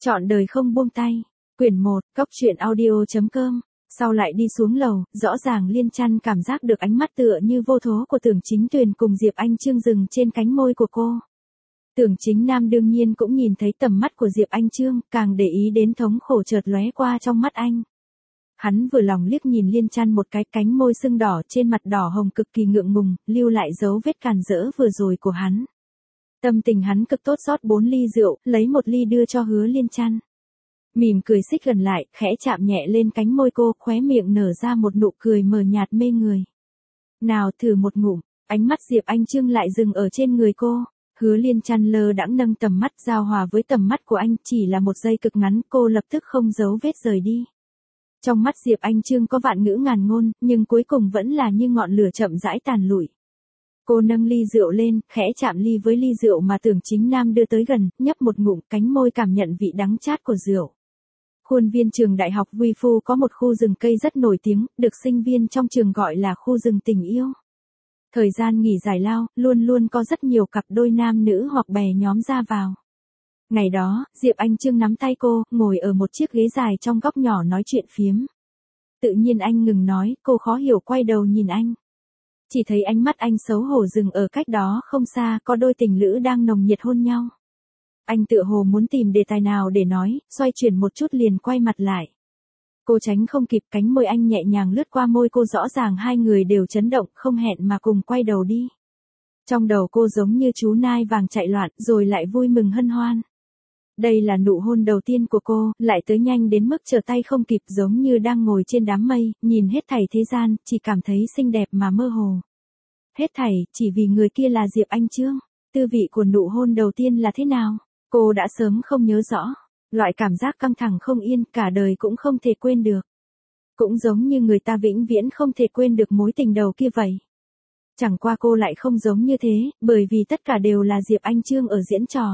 Trọn đời không buông tay. Quyển 1, Cóc truyện audio.com. Sau lại đi xuống lầu, rõ ràng Liên Chăn cảm giác được ánh mắt tựa như vô thố của Tưởng Chính Tuyền cùng Diệp Anh Chương dừng trên cánh môi của cô. Tưởng Chính Nam đương nhiên cũng nhìn thấy tầm mắt của Diệp Anh Chương, càng để ý đến thống khổ chợt lóe qua trong mắt anh. Hắn vừa lòng liếc nhìn Liên Chăn một cái, cánh môi sưng đỏ trên mặt đỏ hồng cực kỳ ngượng ngùng, lưu lại dấu vết càn rỡ vừa rồi của hắn. Tâm tình hắn cực tốt, rót 4 ly rượu, lấy 1 ly đưa cho Hứa Liên Chăn. Mỉm cười xích gần lại, khẽ chạm nhẹ lên cánh môi cô, khóe miệng nở ra một nụ cười mờ nhạt mê người. Nào thử một ngụm, ánh mắt Diệp Anh Chương lại dừng ở trên người cô. Hứa Liên Chăn lơ đãng nâng tầm mắt giao hòa với tầm mắt của anh, chỉ là một giây cực ngắn, cô lập tức không giấu vết rời đi. Trong mắt Diệp Anh Chương có vạn ngữ ngàn ngôn, nhưng cuối cùng vẫn là như ngọn lửa chậm rãi tàn lụi. Cô nâng ly rượu lên, khẽ chạm ly với ly rượu mà Tưởng Chính Nam đưa tới gần, nhấp một ngụm, cánh môi cảm nhận vị đắng chát của rượu. Khuôn viên trường đại học Uy Phu có một khu rừng cây rất nổi tiếng, được sinh viên trong trường gọi là khu rừng tình yêu. Thời gian nghỉ giải lao, luôn luôn có rất nhiều cặp đôi nam nữ hoặc bè nhóm ra vào. Ngày đó, Diệp Anh Chương nắm tay cô, ngồi ở một chiếc ghế dài trong góc nhỏ nói chuyện phiếm. Tự nhiên anh ngừng nói, cô khó hiểu quay đầu nhìn anh. Chỉ thấy ánh mắt anh xấu hổ dừng ở cách đó không xa, có đôi tình lữ đang nồng nhiệt hôn nhau. Anh tựa hồ muốn tìm đề tài nào để nói, xoay chuyển một chút liền quay mặt lại. Cô tránh không kịp, cánh môi anh nhẹ nhàng lướt qua môi cô, rõ ràng hai người đều chấn động, không hẹn mà cùng quay đầu đi. Trong đầu cô giống như chú nai vàng chạy loạn, rồi lại vui mừng hân hoan. Đây là nụ hôn đầu tiên của cô, lại tới nhanh đến mức trở tay không kịp, giống như đang ngồi trên đám mây, nhìn hết thảy thế gian, chỉ cảm thấy xinh đẹp mà mơ hồ. Hết thảy, chỉ vì người kia là Diệp Anh Chương. Tư vị của nụ hôn đầu tiên là thế nào? Cô đã sớm không nhớ rõ. Loại cảm giác căng thẳng không yên, cả đời cũng không thể quên được. Cũng giống như người ta vĩnh viễn không thể quên được mối tình đầu kia vậy. Chẳng qua cô lại không giống như thế, bởi vì tất cả đều là Diệp Anh Chương ở diễn trò.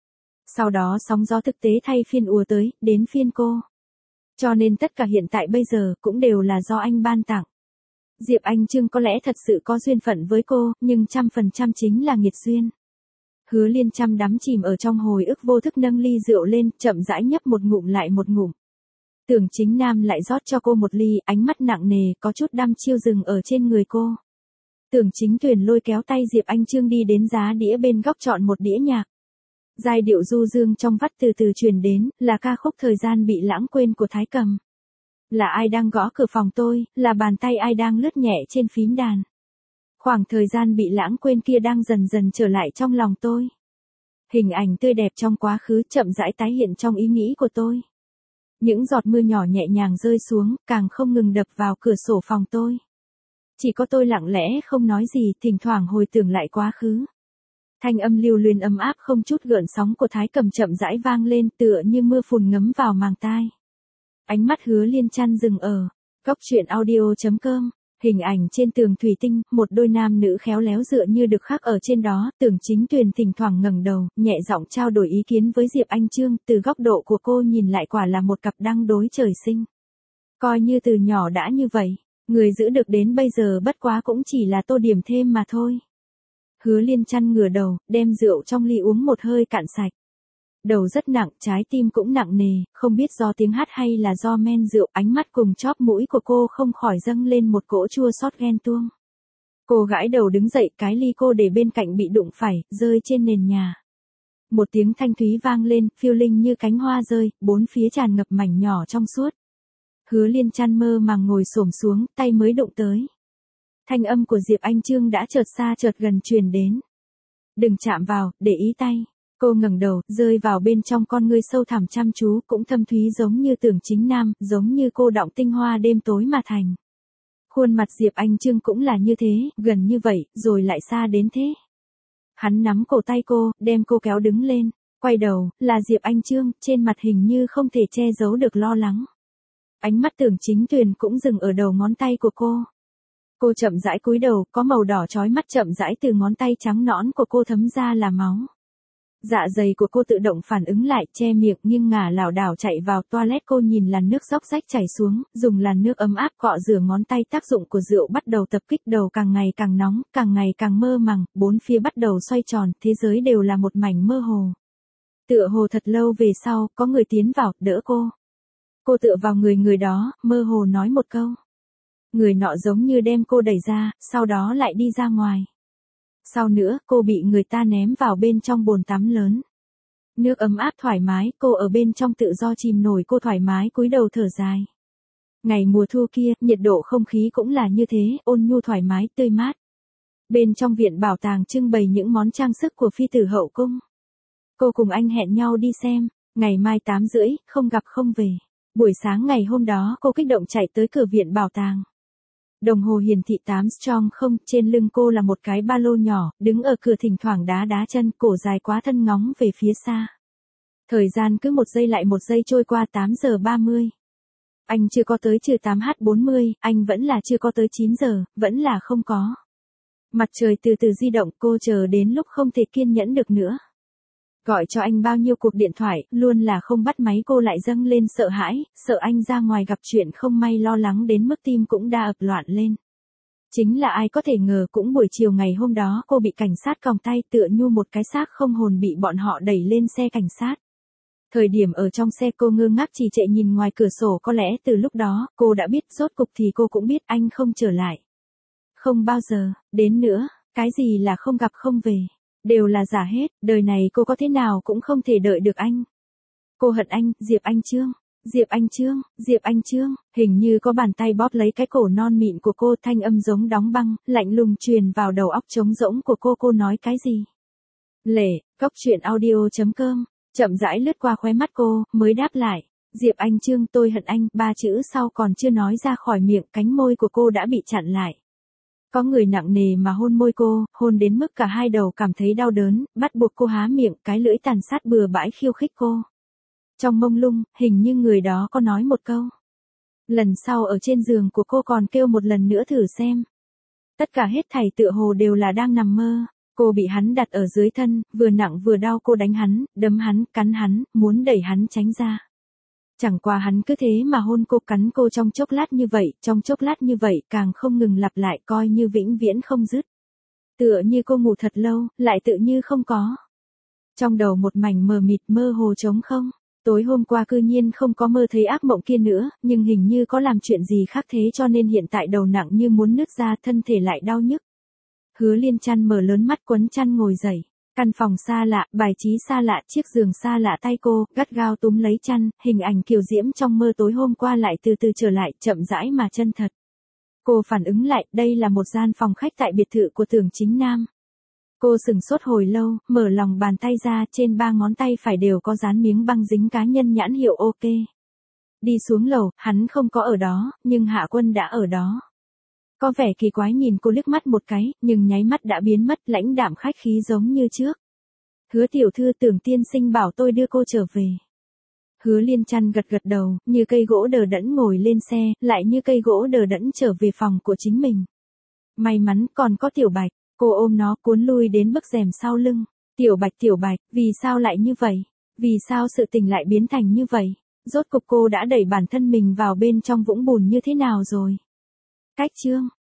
Sau đó sóng gió thực tế thay phiên ùa tới, đến phiên cô. Cho nên tất cả hiện tại bây giờ cũng đều là do anh ban tặng. Diệp Anh Chương có lẽ thật sự có duyên phận với cô, nhưng 100% chính là nghiệt duyên. Hứa Liên Chăn đắm chìm ở trong hồi ức vô thức nâng ly rượu lên, chậm rãi nhấp một ngụm lại một ngụm. Tưởng Chính Nam lại rót cho cô một ly, ánh mắt nặng nề, có chút đăm chiêu dừng ở trên người cô. Tưởng Chính Tuyền lôi kéo tay Diệp Anh Chương đi đến giá đĩa bên góc, chọn một đĩa nhạc. Giai điệu du dương trong vắt từ từ truyền đến, là ca khúc Thời Gian Bị Lãng Quên của Thái Cầm. Là ai đang gõ cửa phòng tôi, là bàn tay ai đang lướt nhẹ trên phím đàn. Khoảng thời gian bị lãng quên kia đang dần dần trở lại trong lòng tôi. Hình ảnh tươi đẹp trong quá khứ chậm rãi tái hiện trong ý nghĩ của tôi. Những giọt mưa nhỏ nhẹ nhàng rơi xuống, càng không ngừng đập vào cửa sổ phòng tôi. Chỉ có tôi lặng lẽ không nói gì, thỉnh thoảng hồi tưởng lại quá khứ. Thanh âm lưu luyến ấm áp không chút gợn sóng của Thái Cầm chậm rãi vang lên, tựa như mưa phùn ngấm vào màng tai. Ánh mắt Hứa Liên Chăn dừng ở Cóc truyện audio.com. Hình ảnh trên tường thủy tinh, một đôi nam nữ khéo léo dựa như được khắc ở trên đó. Tưởng Chính Tuyền thỉnh thoảng ngẩng đầu, nhẹ giọng trao đổi ý kiến với Diệp Anh Chương, từ góc độ của cô nhìn lại quả là một cặp đăng đối trời sinh. Coi như từ nhỏ đã như vậy, người giữ được đến bây giờ bất quá cũng chỉ là tô điểm thêm mà thôi. Hứa Liên Chăn ngửa đầu, đem rượu trong ly uống một hơi cạn sạch. Đầu rất nặng, trái tim cũng nặng nề, không biết do tiếng hát hay là do men rượu, ánh mắt cùng chóp mũi của cô không khỏi dâng lên một cỗ chua xót ghen tuông. Cô gãi đầu đứng dậy, cái ly cô để bên cạnh bị đụng phải, rơi trên nền nhà. Một tiếng thanh thúy vang lên, phiêu linh như cánh hoa rơi, bốn phía tràn ngập mảnh nhỏ trong suốt. Hứa Liên Chăn mơ màng ngồi xổm xuống, tay mới đụng tới. Thanh âm của Diệp Anh Chương đã chợt xa chợt gần truyền đến. Đừng chạm vào, để ý tay. Cô ngẩng đầu, rơi vào bên trong con ngươi sâu thẳm chăm chú, cũng thâm thúy giống như Tưởng Chính Nam, giống như cô đọng tinh hoa đêm tối mà thành. Khuôn mặt Diệp Anh Chương cũng là như thế, gần như vậy, rồi lại xa đến thế. Hắn nắm cổ tay cô, đem cô kéo đứng lên, quay đầu, là Diệp Anh Chương, trên mặt hình như không thể che giấu được lo lắng. Ánh mắt Tưởng Chính Tuyền cũng dừng ở đầu ngón tay của cô. Cô chậm rãi cúi đầu, có màu đỏ chói mắt chậm rãi từ ngón tay trắng nõn của cô thấm ra là máu. Dạ dày của cô tự động phản ứng lại, che miệng nhưng ngả lảo đảo chạy vào toilet. Cô nhìn làn nước xóc xách chảy xuống, dùng làn nước ấm áp cọ rửa ngón tay. Tác dụng của rượu bắt đầu tập kích, đầu càng ngày càng nóng, càng ngày càng mơ màng, bốn phía bắt đầu xoay tròn, thế giới đều là một mảnh mơ hồ. Tựa hồ thật lâu về sau, có người tiến vào, đỡ cô. Cô tựa vào người đó, mơ hồ nói một câu. Người nọ giống như đem cô đẩy ra, sau đó lại đi ra ngoài. Sau nữa, cô bị người ta ném vào bên trong bồn tắm lớn. Nước ấm áp thoải mái, cô ở bên trong tự do chìm nổi, cô thoải mái cúi đầu thở dài. Ngày mùa thu kia, nhiệt độ không khí cũng là như thế, ôn nhu thoải mái, tươi mát. Bên trong viện bảo tàng trưng bày những món trang sức của phi tử hậu cung. Cô cùng anh hẹn nhau đi xem, ngày mai 8:30, không gặp không về. Buổi sáng ngày hôm đó cô kích động chạy tới cửa viện bảo tàng. Đồng hồ hiển thị 8 strong không, trên lưng cô là một cái ba lô nhỏ, đứng ở cửa thỉnh thoảng đá đá chân, cổ dài quá thân ngóng về phía xa. Thời gian cứ một giây lại một giây trôi qua 8:30. Anh chưa có tới trừ 8h40, anh vẫn là chưa có tới 9 giờ, vẫn là không có. Mặt trời từ từ di động, cô chờ đến lúc không thể kiên nhẫn được nữa. Gọi cho anh bao nhiêu cuộc điện thoại, luôn là không bắt máy, cô lại dâng lên sợ hãi, sợ anh ra ngoài gặp chuyện không may, lo lắng đến mức tim cũng đã ập loạn lên. Chính là ai có thể ngờ cũng buổi chiều ngày hôm đó cô bị cảnh sát còng tay, tựa như một cái xác không hồn bị bọn họ đẩy lên xe cảnh sát. Thời điểm ở trong xe cô ngơ ngác trì trệ nhìn ngoài cửa sổ, có lẽ từ lúc đó cô đã biết, rốt cục thì cô cũng biết anh không trở lại. Không bao giờ, đến nữa, cái gì là không gặp không về. Đều là giả hết, đời này cô có thế nào cũng không thể đợi được anh. Cô hận anh, Diệp Anh Chương, Diệp Anh Chương, Diệp Anh Chương, hình như có bàn tay bóp lấy cái cổ non mịn của cô, thanh âm giống đóng băng, lạnh lùng truyền vào đầu óc trống rỗng của cô nói cái gì? Lệ, Cốc Truyện Audio.com, chậm rãi lướt qua khóe mắt cô, mới đáp lại, Diệp Anh Chương, tôi hận anh, 3 chữ sau còn chưa nói ra khỏi miệng, cánh môi của cô đã bị chặn lại. Có người nặng nề mà hôn môi cô, hôn đến mức cả hai đầu cảm thấy đau đớn, bắt buộc cô há miệng, cái lưỡi tàn sát bừa bãi khiêu khích cô. Trong mông lung, hình như người đó có nói một câu. Lần sau ở trên giường của cô còn kêu một lần nữa thử xem. Tất cả hết thảy tựa hồ đều là đang nằm mơ. Cô bị hắn đặt ở dưới thân, vừa nặng vừa đau, cô đánh hắn, đấm hắn, cắn hắn, muốn đẩy hắn tránh ra. Chẳng qua hắn cứ thế mà hôn cô, cắn cô trong chốc lát như vậy, trong chốc lát như vậy, càng không ngừng lặp lại, coi như vĩnh viễn không dứt. Tựa như cô ngủ thật lâu, lại tự như không có. Trong đầu một mảnh mờ mịt, mơ hồ trống không. Tối hôm qua cư nhiên không có mơ thấy ác mộng kia nữa, nhưng hình như có làm chuyện gì khác thế cho nên hiện tại đầu nặng như muốn nứt ra, thân thể lại đau nhức. Hứa Liên Chăn mở lớn mắt quấn chăn ngồi dậy. Căn phòng xa lạ, bài trí xa lạ, chiếc giường xa lạ, tay cô gắt gao túm lấy chăn, hình ảnh kiều diễm trong mơ tối hôm qua lại từ từ trở lại, chậm rãi mà chân thật. Cô phản ứng lại, đây là một gian phòng khách tại biệt thự của Tưởng Chính Nam. Cô sửng sốt hồi lâu, mở lòng bàn tay ra, trên 3 ngón tay phải đều có dán miếng băng dính cá nhân nhãn hiệu OK. Đi xuống lầu, hắn không có ở đó, nhưng Hạ Quân đã ở đó. Có vẻ kỳ quái nhìn cô liếc mắt một cái, nhưng nháy mắt đã biến mất, lãnh đạm khách khí giống như trước. Hứa tiểu thư, Tưởng tiên sinh bảo tôi đưa cô trở về. Hứa Liên Chăn gật gật đầu, như cây gỗ đờ đẫn ngồi lên xe, lại như cây gỗ đờ đẫn trở về phòng của chính mình. May mắn còn có Tiểu Bạch, cô ôm nó cuốn lui đến bức rèm sau lưng. Tiểu Bạch, vì sao lại như vậy? Vì sao sự tình lại biến thành như vậy? Rốt cục cô đã đẩy bản thân mình vào bên trong vũng bùn như thế nào rồi? Cách chương